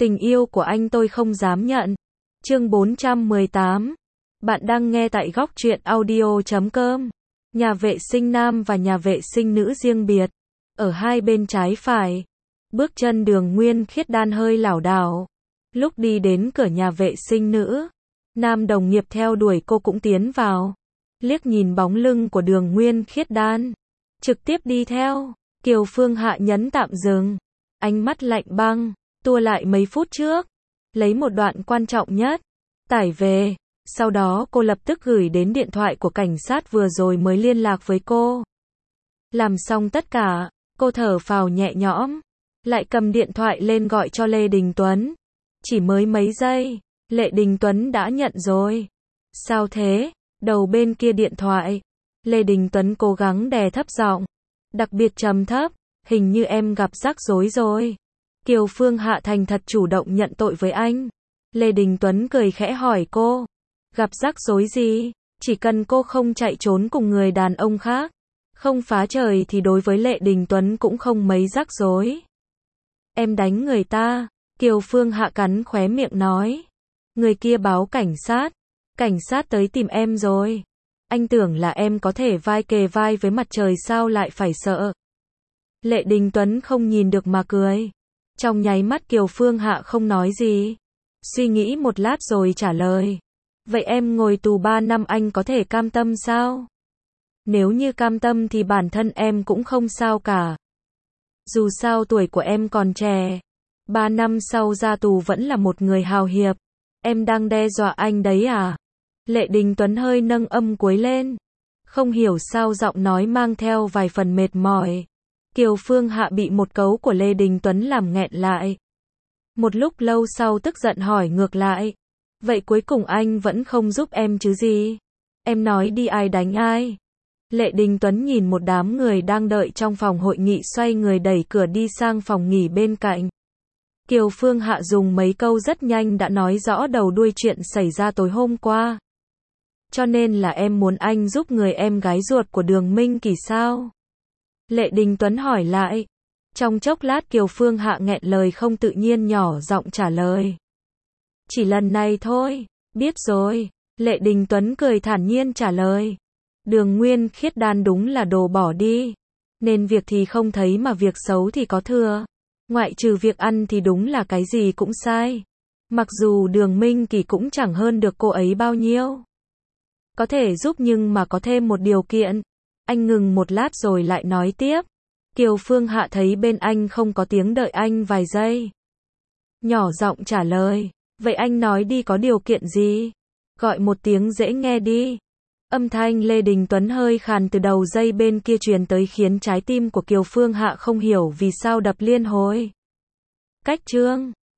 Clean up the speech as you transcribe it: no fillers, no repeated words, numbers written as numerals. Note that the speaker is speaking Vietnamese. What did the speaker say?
Tình yêu của anh tôi không dám nhận. Chương 418. Bạn đang nghe tại góc truyện audio.com. Nhà vệ sinh nam và nhà vệ sinh nữ riêng biệt. Ở hai bên trái phải. Bước chân Đường Nguyên Khiết Đan hơi lảo đảo. Lúc đi đến cửa nhà vệ sinh nữ, nam đồng nghiệp theo đuổi cô cũng tiến vào. Liếc nhìn bóng lưng của Đường Nguyên Khiết Đan, trực tiếp đi theo. Kiều Phương Hạ nhấn tạm dừng. Ánh mắt lạnh băng, tua lại mấy phút trước. Lấy một đoạn quan trọng nhất, tải về. Sau đó cô lập tức gửi đến điện thoại của cảnh sát vừa rồi mới liên lạc với cô. Làm xong tất cả, cô thở phào nhẹ nhõm. Lại cầm điện thoại lên gọi cho Lê Đình Tuấn. Chỉ mới mấy giây, Lê Đình Tuấn đã nhận rồi. Sao thế? Đầu bên kia điện thoại, Lê Đình Tuấn cố gắng đè thấp giọng, đặc biệt trầm thấp, hình như em gặp rắc rối rồi. Kiều Phương Hạ thành thật chủ động nhận tội với anh. Lê Đình Tuấn cười khẽ hỏi cô, gặp rắc rối gì? Chỉ cần cô không chạy trốn cùng người đàn ông khác, không phá trời thì đối với Lê Đình Tuấn cũng không mấy rắc rối. Em đánh người ta, Kiều Phương Hạ cắn khóe miệng nói. Người kia báo cảnh sát tới tìm em rồi. Anh tưởng là em có thể vai kề vai với mặt trời sao lại phải sợ. Lê Đình Tuấn không nhìn được mà cười. Trong nháy mắt Kiều Phương Hạ không nói gì. Suy nghĩ một lát rồi trả lời. Vậy em ngồi tù 3 năm anh có thể cam tâm sao? Nếu như cam tâm thì bản thân em cũng không sao cả. Dù sao tuổi của em còn trẻ. 3 năm sau ra tù vẫn là một người hào hiệp. Em đang đe dọa anh đấy à? Lê Đình Tuấn hơi nâng âm cuối lên. Không hiểu sao giọng nói mang theo vài phần mệt mỏi. Kiều Phương Hạ bị một câu của Lê Đình Tuấn làm nghẹn lại. Một lúc lâu sau tức giận hỏi ngược lại. Vậy cuối cùng anh vẫn không giúp em chứ gì? Em nói đi ai đánh ai? Lê Đình Tuấn nhìn một đám người đang đợi trong phòng hội nghị xoay người đẩy cửa đi sang phòng nghỉ bên cạnh. Kiều Phương Hạ dùng mấy câu rất nhanh đã nói rõ đầu đuôi chuyện xảy ra tối hôm qua. Cho nên là em muốn anh giúp người em gái ruột của Đường Minh Kỳ sao? Lê Đình Tuấn hỏi lại. Trong chốc lát Kiều Phương Hạ nghẹn lời không tự nhiên nhỏ giọng trả lời. Chỉ lần này thôi, biết rồi. Lê Đình Tuấn cười thản nhiên trả lời. Đường Nguyên Khiết Đan đúng là đồ bỏ đi. Nên việc thì không thấy mà việc xấu thì có thừa. Ngoại trừ việc ăn thì đúng là cái gì cũng sai. Mặc dù Đường Minh Kỳ cũng chẳng hơn được cô ấy bao nhiêu. Có thể giúp nhưng mà có thêm một điều kiện. Anh ngừng một lát rồi lại nói tiếp. Kiều Phương Hạ thấy bên anh không có tiếng đợi anh vài giây. Nhỏ giọng trả lời. Vậy anh nói đi có điều kiện gì? Gọi một tiếng dễ nghe đi. Âm thanh Lê Đình Tuấn hơi khàn từ đầu dây bên kia truyền tới khiến trái tim của Kiều Phương Hạ không hiểu vì sao đập liên hồi. Cách chương